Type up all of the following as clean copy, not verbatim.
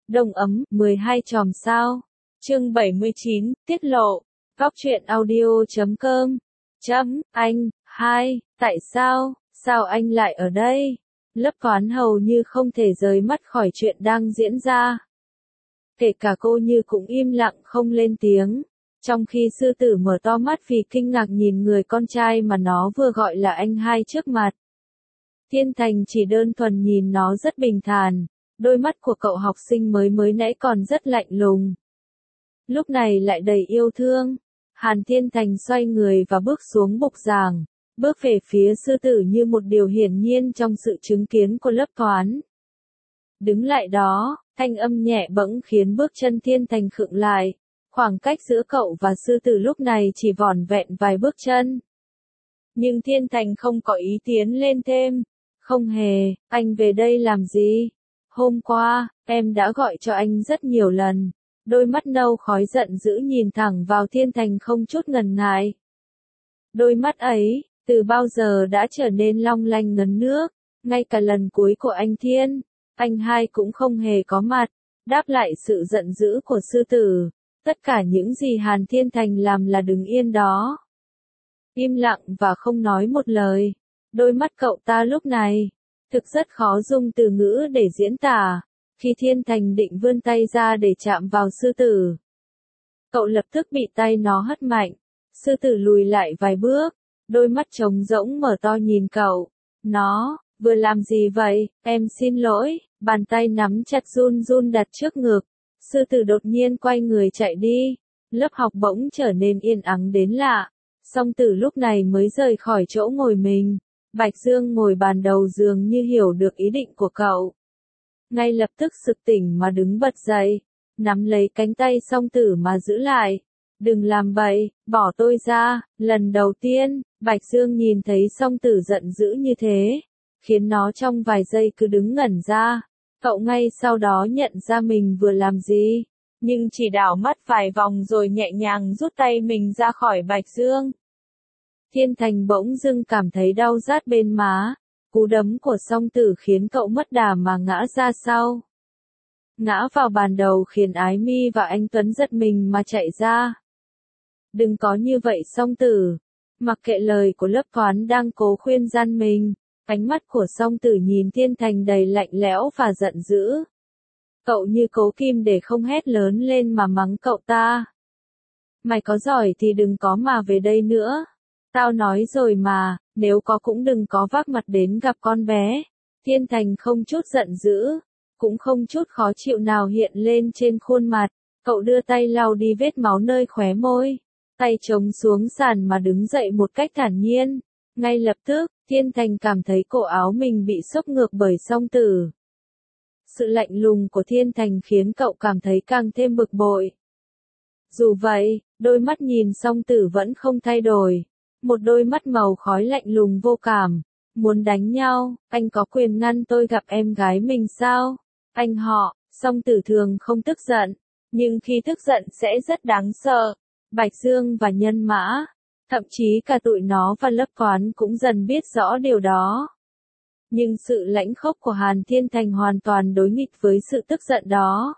Đông ấm, 12 chòm sao. Chương 79, tiết lộ. Góc truyện audio.com. Anh, tại sao, sao anh lại ở đây? Lớp Toán hầu như không thể rời mắt khỏi chuyện đang diễn ra. Kể cả cô Như cũng im lặng không lên tiếng. Trong khi sư tử mở to mắt vì kinh ngạc nhìn người con trai mà nó vừa gọi là anh hai trước mặt. Thiên Thành chỉ đơn thuần nhìn nó rất bình thản, đôi mắt của cậu học sinh mới nãy còn rất lạnh lùng. Lúc này lại đầy yêu thương. Hàn Thiên Thành xoay người và bước xuống bục giảng, bước về phía sư tử như một điều hiển nhiên trong sự chứng kiến của lớp Toán. Đứng lại đó, thanh âm nhẹ bẫng khiến bước chân Thiên Thành khựng lại. Khoảng cách giữa cậu và sư tử lúc này chỉ vỏn vẹn vài bước chân. Nhưng Thiên Thành không có ý tiến lên thêm. Không hề, anh về đây làm gì? Hôm qua, em đã gọi cho anh rất nhiều lần. Đôi mắt nâu khói giận dữ nhìn thẳng vào Thiên Thành không chút ngần ngại. Đôi mắt ấy, từ bao giờ đã trở nên long lanh ngấn nước. Ngay cả lần cuối của anh hai cũng không hề có mặt, đáp lại sự giận dữ của sư tử. Tất cả những gì Hàn Thiên Thành làm là đứng yên đó. Im lặng và không nói một lời. Đôi mắt cậu ta lúc này, thực rất khó dùng từ ngữ để diễn tả. Khi Thiên Thành định vươn tay ra để chạm vào sư tử, cậu lập tức bị tay nó hất mạnh. Sư tử lùi lại vài bước, đôi mắt trống rỗng mở to nhìn cậu. Nó, vừa làm gì vậy? Em xin lỗi. Bàn tay nắm chặt run run đặt trước ngực. Sư tử đột nhiên quay người chạy đi. Lớp học bỗng trở nên yên ắng đến lạ. Song tử lúc này mới rời khỏi chỗ ngồi mình. Bạch Dương ngồi bàn đầu giường như hiểu được ý định của cậu. Ngay lập tức sực tỉnh mà đứng bật dậy, nắm lấy cánh tay song tử mà giữ lại. Đừng làm bậy, bỏ tôi ra. Lần đầu tiên, Bạch Dương nhìn thấy song tử giận dữ như thế, khiến nó trong vài giây cứ đứng ngẩn ra. Cậu ngay sau đó nhận ra mình vừa làm gì, nhưng chỉ đảo mắt vài vòng rồi nhẹ nhàng rút tay mình ra khỏi Bạch Dương. Thiên Thành bỗng dưng cảm thấy đau rát bên má. Cú đấm của song tử khiến cậu mất đà mà ngã ra sau. Ngã vào bàn đầu khiến Ái Mi và anh Tuấn giật mình mà chạy ra. Đừng có như vậy song tử. Mặc kệ lời của lớp Toán đang cố khuyên gian mình, ánh mắt của song tử nhìn Thiên Thành đầy lạnh lẽo và giận dữ. Cậu như cố kìm để không hét lớn lên mà mắng cậu ta. Mày có giỏi thì đừng có mà về đây nữa. Tao nói rồi mà, nếu có cũng đừng có vác mặt đến gặp con bé. Thiên Thành không chút giận dữ, cũng không chút khó chịu nào hiện lên trên khuôn mặt. Cậu đưa tay lau đi vết máu nơi khóe môi. Tay chống xuống sàn mà đứng dậy một cách thản nhiên. Ngay lập tức, Thiên Thành cảm thấy cổ áo mình bị xốc ngược bởi song tử. Sự lạnh lùng của Thiên Thành khiến cậu cảm thấy càng thêm bực bội. Dù vậy, đôi mắt nhìn song tử vẫn không thay đổi. Một đôi mắt màu khói lạnh lùng vô cảm. Muốn đánh nhau, anh có quyền ngăn tôi gặp em gái mình sao? Anh họ, song tử thường không tức giận. Nhưng khi tức giận sẽ rất đáng sợ. Bạch Dương và Nhân Mã, thậm chí cả tụi nó và lớp Toán cũng dần biết rõ điều đó. Nhưng sự lãnh khốc của Hàn Thiên Thành hoàn toàn đối nghịch với sự tức giận đó.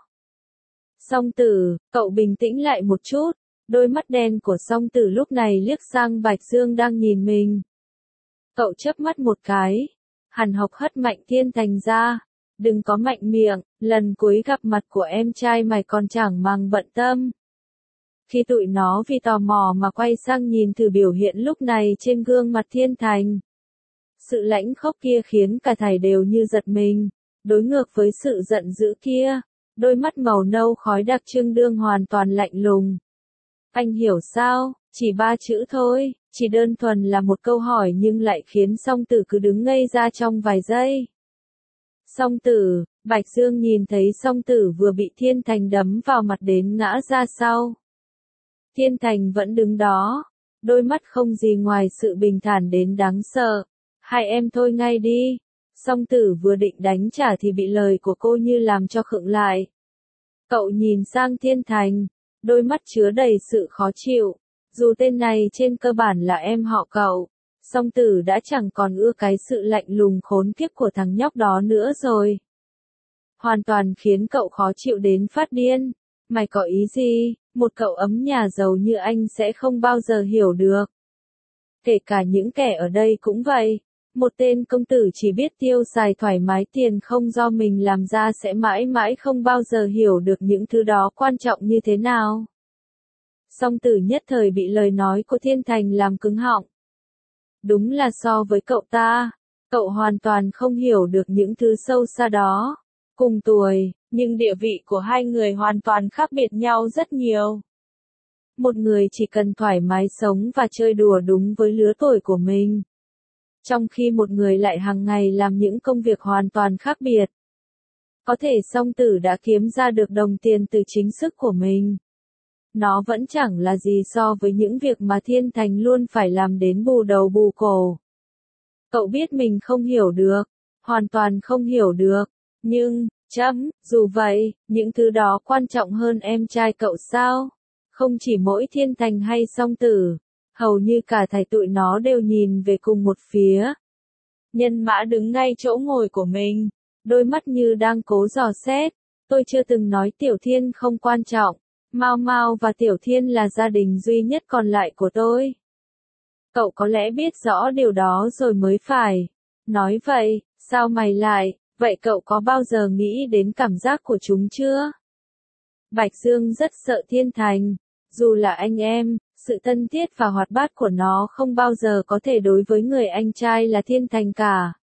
Song tử, cậu bình tĩnh lại một chút. Đôi mắt đen của song tử lúc này liếc sang Bạch Dương đang nhìn mình. Cậu chớp mắt một cái. Hàn Học hất mạnh Thiên Thành ra. Đừng có mạnh miệng, lần cuối gặp mặt của em trai mày còn chẳng mang bận tâm. Khi tụi nó vì tò mò mà quay sang nhìn thử biểu hiện lúc này trên gương mặt Thiên Thành. Sự lãnh khốc kia khiến cả thảy đều như giật mình. Đối ngược với sự giận dữ kia, đôi mắt màu nâu khói đặc trưng đương hoàn toàn lạnh lùng. Anh hiểu sao? Chỉ 3 chữ thôi, chỉ đơn thuần là một câu hỏi nhưng lại khiến song tử cứ đứng ngây ra trong vài giây. Song tử, Bạch Dương nhìn thấy song tử vừa bị Thiên Thành đấm vào mặt đến ngã ra sau. Thiên Thành vẫn đứng đó, đôi mắt không gì ngoài sự bình thản đến đáng sợ. Hai em thôi ngay đi. Song tử vừa định đánh trả thì bị lời của cô Như làm cho khựng lại. Cậu nhìn sang Thiên Thành, đôi mắt chứa đầy sự khó chịu. Dù tên này trên cơ bản là em họ cậu, song tử đã chẳng còn ưa cái sự lạnh lùng khốn kiếp của thằng nhóc đó nữa rồi. hoàn toàn khiến cậu khó chịu đến phát điên. Mày có ý gì? Một cậu ấm nhà giàu như anh sẽ không bao giờ hiểu được. Kể cả những kẻ ở đây cũng vậy. Một tên công tử chỉ biết tiêu xài thoải mái tiền không do mình làm ra sẽ mãi mãi không bao giờ hiểu được những thứ đó quan trọng như thế nào. Song Tử nhất thời bị lời nói của Thiên Thành làm cứng họng. Đúng là so với cậu ta, cậu hoàn toàn không hiểu được những thứ sâu xa đó. Cùng tuổi, nhưng địa vị của hai người hoàn toàn khác biệt nhau rất nhiều. Một người chỉ cần thoải mái sống và chơi đùa đúng với lứa tuổi của mình. Trong khi một người lại hàng ngày làm những công việc hoàn toàn khác biệt. Có thể Song Tử đã kiếm ra được đồng tiền từ chính sức của mình. Nó vẫn chẳng là gì so với những việc mà Thiên Thành luôn phải làm đến bù đầu bù cổ. Cậu biết mình không hiểu được, hoàn toàn không hiểu được, nhưng, dù vậy, những thứ đó quan trọng hơn em trai cậu sao? Không chỉ mỗi Thiên Thành hay Song Tử, hầu như cả thảy tụi nó đều nhìn về cùng một phía. Nhân Mã đứng ngay chỗ ngồi của mình, đôi mắt như đang cố dò xét. Tôi chưa từng nói Tiểu Thiên không quan trọng. Mao Mao và Tiểu Thiên là gia đình duy nhất còn lại của tôi. Cậu có lẽ biết rõ điều đó rồi mới phải. Nói vậy, sao mày lại, vậy cậu có bao giờ nghĩ đến cảm giác của chúng chưa? Bạch Dương rất sợ Thiên Thành. Dù là anh em, sự thân thiết và hoạt bát của nó không bao giờ có thể đối với người anh trai là Thiên Thành cả.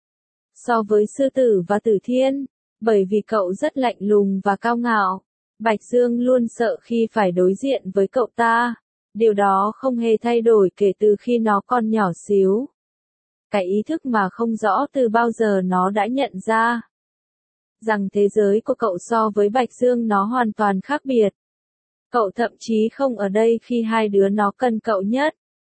So với Sư Tử và Tử Thiên, bởi vì cậu rất lạnh lùng và cao ngạo. Bạch Dương luôn sợ khi phải đối diện với cậu ta. Điều đó không hề thay đổi kể từ khi nó còn nhỏ xíu. Cái ý thức mà không rõ từ bao giờ nó đã nhận ra. Rằng thế giới của cậu so với Bạch Dương nó hoàn toàn khác biệt. Cậu thậm chí không ở đây khi hai đứa nó cần cậu nhất.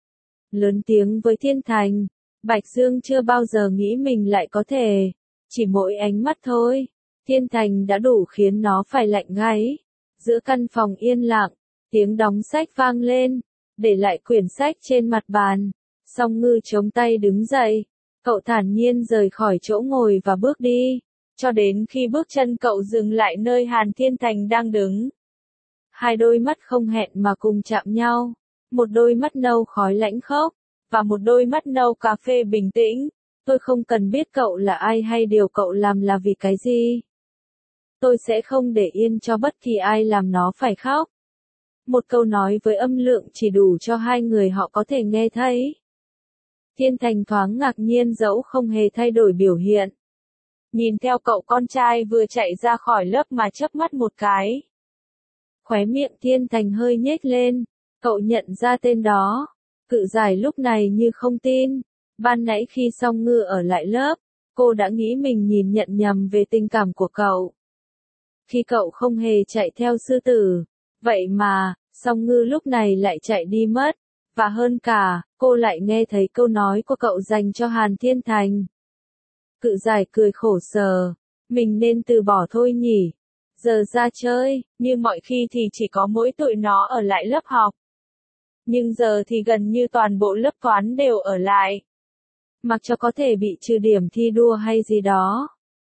Lớn tiếng với Thiên Thành, Bạch Dương chưa bao giờ nghĩ mình lại có thể. Chỉ mỗi ánh mắt thôi. Thiên Thành đã đủ khiến nó phải lạnh gáy. Giữa căn phòng yên lặng, tiếng đóng sách vang lên, để lại quyển sách trên mặt bàn. Song Ngư chống tay đứng dậy, cậu thản nhiên rời khỏi chỗ ngồi và bước đi, cho đến khi bước chân cậu dừng lại nơi Hàn Thiên Thành đang đứng. Hai đôi mắt không hẹn mà cùng chạm nhau, một đôi mắt nâu khói lãnh khốc, và một đôi mắt nâu cà phê bình tĩnh. Tôi không cần biết cậu là ai hay điều cậu làm là vì cái gì. Tôi sẽ không để yên cho bất kỳ ai làm nó phải khóc. Một câu nói với âm lượng chỉ đủ cho hai người họ có thể nghe thấy. Thiên Thành thoáng ngạc nhiên dẫu không hề thay đổi biểu hiện. Nhìn theo cậu con trai vừa chạy ra khỏi lớp mà chớp mắt một cái. Khóe miệng Thiên Thành hơi nhếch lên, cậu nhận ra tên đó. Cự Giải lúc này như không tin. Ban nãy khi Song Ngư ở lại lớp, cô đã nghĩ mình nhìn nhận nhầm về tình cảm của cậu. Khi cậu không hề chạy theo Sư Tử, vậy mà, Song Ngư lúc này lại chạy đi mất, và hơn cả, cô lại nghe thấy câu nói của cậu dành cho Hàn Thiên Thành. Cự Giải cười khổ sở, mình nên từ bỏ thôi nhỉ, giờ ra chơi, như mọi khi thì chỉ có mỗi tụi nó ở lại lớp học. Nhưng giờ thì gần như toàn bộ lớp toán đều ở lại. Mặc cho có thể bị trừ điểm thi đua hay gì đó.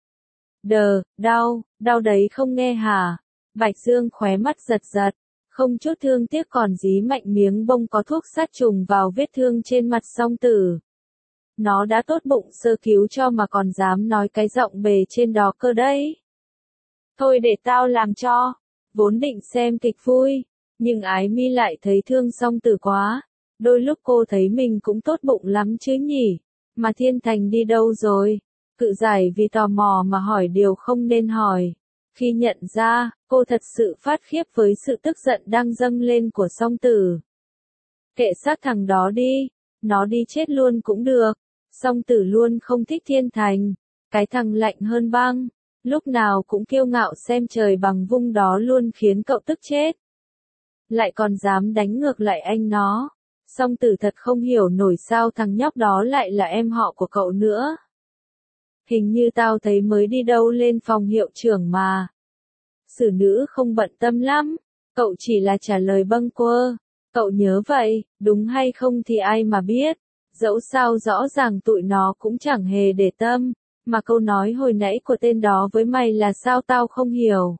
Đau đấy không nghe hả? Bạch Dương khóe mắt giật giật, không chút thương tiếc còn dí mạnh miếng bông có thuốc sát trùng vào vết thương trên mặt Song Tử. Nó đã tốt bụng sơ cứu cho mà còn dám nói cái giọng bề trên đó cơ đấy. Thôi để tao làm cho, vốn định xem kịch vui, nhưng Ái Mi lại thấy thương Song Tử quá. Đôi lúc cô thấy mình cũng tốt bụng lắm chứ nhỉ, mà Thiên Thành đi đâu rồi? Cự Giải vì tò mò mà hỏi điều không nên hỏi. Khi nhận ra, cô thật sự phát khiếp với sự tức giận đang dâng lên của Song Tử. Kệ xác thằng đó đi, nó đi chết luôn cũng được. Song Tử luôn không thích Thiên Thành, cái thằng lạnh hơn băng, lúc nào cũng kiêu ngạo xem trời bằng vung đó luôn khiến cậu tức chết. Lại còn dám đánh ngược lại anh nó. Song Tử thật không hiểu nổi sao thằng nhóc đó lại là em họ của cậu nữa. Hình như tao thấy mới đi đâu lên phòng hiệu trưởng mà. Xử nữ không bận tâm lắm, cậu chỉ là trả lời bâng quơ. Cậu nhớ vậy, đúng hay không thì ai mà biết. Dẫu sao rõ ràng tụi nó cũng chẳng hề để tâm. Mà câu nói hồi nãy của tên đó với mày là sao tao không hiểu.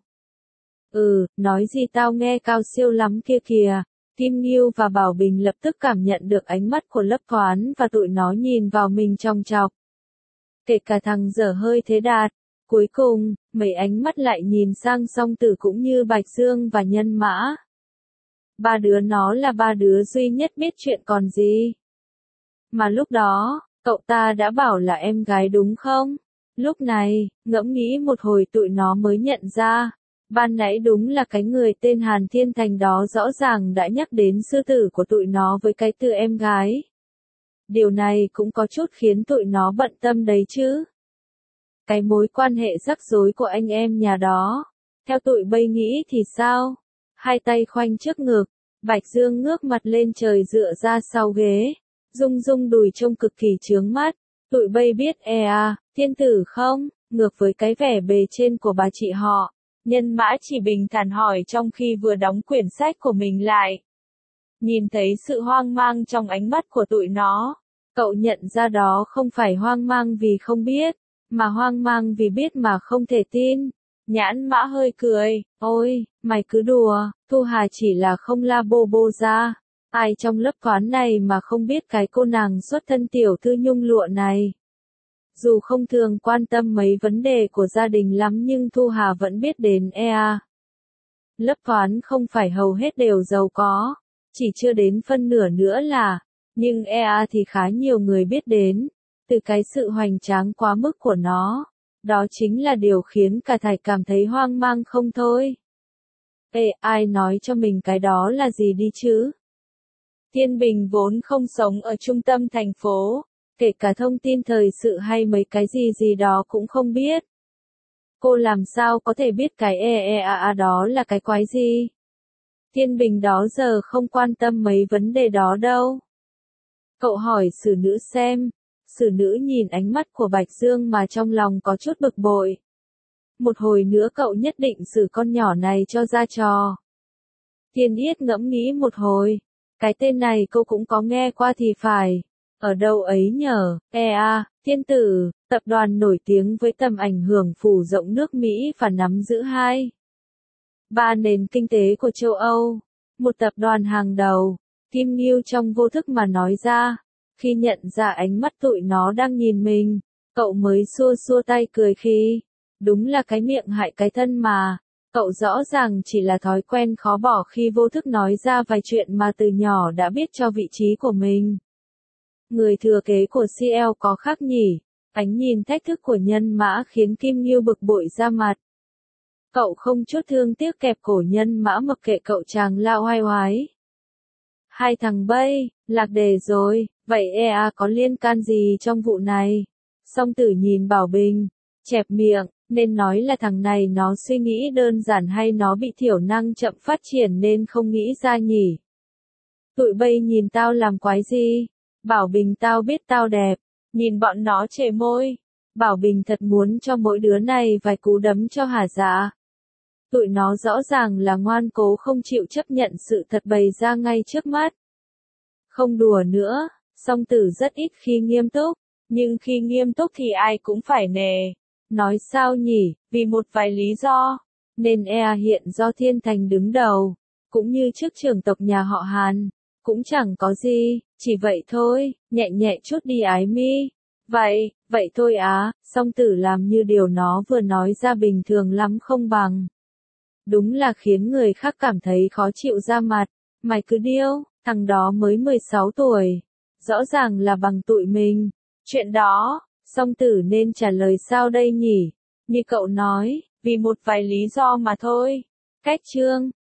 Nói gì tao nghe cao siêu lắm kia kìa. Kim Nghiêu và Bảo Bình lập tức cảm nhận được ánh mắt của Lấp Thoán và tụi nó nhìn vào mình chòng chọc. Kể cả thằng dở hơi Thế Đạt. Cuối cùng, mấy ánh mắt lại nhìn sang Song Tử cũng như Bạch Dương và Nhân Mã. Ba đứa nó là ba đứa duy nhất biết chuyện còn gì. Mà lúc đó, cậu ta đã bảo là em gái đúng không? Lúc này, ngẫm nghĩ một hồi tụi nó mới nhận ra. Ban nãy đúng là cái người tên Hàn Thiên Thành đó rõ ràng đã nhắc đến sư tử của tụi nó với cái từ em gái. Điều này cũng có chút khiến tụi nó bận tâm đấy chứ. Cái mối quan hệ rắc rối của anh em nhà đó. Theo tụi bây nghĩ thì sao? Hai tay khoanh trước ngực, Bạch Dương ngước mặt lên trời dựa ra sau ghế. Rung rung đùi trông cực kỳ chướng mắt. Tụi bây biết thiên tử không? Ngược với cái vẻ bề trên của bà chị họ. Nhân Mã chỉ bình thản hỏi trong khi vừa đóng quyển sách của mình lại. Nhìn thấy sự hoang mang trong ánh mắt của tụi nó. Cậu nhận ra đó không phải hoang mang vì không biết, mà hoang mang vì biết mà không thể tin. Nhãn Mã hơi cười, ôi, mày cứ đùa, Thu Hà chỉ là không la bô bô ra. Ai trong lớp Thoán này mà không biết cái cô nàng xuất thân tiểu thư nhung lụa này. Dù không thường quan tâm mấy vấn đề của gia đình lắm nhưng Thu Hà vẫn biết đến Lớp Thoán không phải hầu hết đều giàu có, chỉ chưa đến phân nửa nữa là, nhưng thì khá nhiều người biết đến, từ cái sự hoành tráng quá mức của nó. Đó chính là điều khiến cả thảy cảm thấy hoang mang không thôi. Ai nói cho mình cái đó là gì đi chứ? Thiên Bình vốn không sống ở trung tâm thành phố, kể cả thông tin thời sự hay mấy cái gì đó cũng không biết. Cô làm sao có thể biết cái đó là cái quái gì? Thiên Bình đó giờ không quan tâm mấy vấn đề đó đâu. Cậu hỏi Sử Nữ xem. Sử Nữ nhìn ánh mắt của Bạch Dương mà trong lòng có chút bực bội. Một hồi nữa cậu nhất định xử con nhỏ này cho ra trò. Thiên Yết ngẫm nghĩ một hồi. Cái tên này cô cũng có nghe qua thì phải. Ở đâu ấy nhở? Thiên Tử, tập đoàn nổi tiếng với tầm ảnh hưởng phủ rộng nước Mỹ và nắm giữ 3 nền kinh tế của châu Âu. Một tập đoàn hàng đầu. Kim Nghiêu trong vô thức mà nói ra. Khi nhận ra ánh mắt tụi nó đang nhìn mình, cậu mới xua xua tay cười khi. Đúng là cái miệng hại cái thân mà. Cậu rõ ràng chỉ là thói quen khó bỏ khi vô thức nói ra vài chuyện mà từ nhỏ đã biết cho vị trí của mình. Người thừa kế của CL có khác nhỉ? Ánh nhìn thách thức của Nhân Mã khiến Kim Nghiêu bực bội ra mặt. Cậu không chút thương tiếc kẹp cổ Nhân Mã mặc kệ cậu chàng lao oai oái. Hai thằng bay, lạc đề rồi, vậy có liên can gì trong vụ này? Song Tử nhìn Bảo Bình, chẹp miệng, nên nói là thằng này nó suy nghĩ đơn giản hay nó bị thiểu năng chậm phát triển nên không nghĩ ra nhỉ? Tụi bay nhìn tao làm quái gì? Bảo Bình tao biết tao đẹp, nhìn bọn nó chề môi. Bảo Bình thật muốn cho mỗi đứa này vài cú đấm cho hả dạ. Tụi nó rõ ràng là ngoan cố không chịu chấp nhận sự thật bày ra ngay trước mắt. Không đùa nữa, Song Tử rất ít khi nghiêm túc, nhưng khi nghiêm túc thì ai cũng phải nề. Nói sao nhỉ, vì một vài lý do, nên hiện do Thiên Thành đứng đầu, cũng như trước trưởng tộc nhà họ Hàn, cũng chẳng có gì, chỉ vậy thôi, nhẹ nhẹ chút đi ái mi. Vậy thôi Song Tử làm như điều nó vừa nói ra bình thường lắm không bằng. Đúng là khiến người khác cảm thấy khó chịu ra mặt, mày cứ điêu, thằng đó mới 16 tuổi, rõ ràng là bằng tụi mình. Chuyện đó, Song Tử nên trả lời sao đây nhỉ? Như cậu nói, vì một vài lý do mà thôi. Cách chương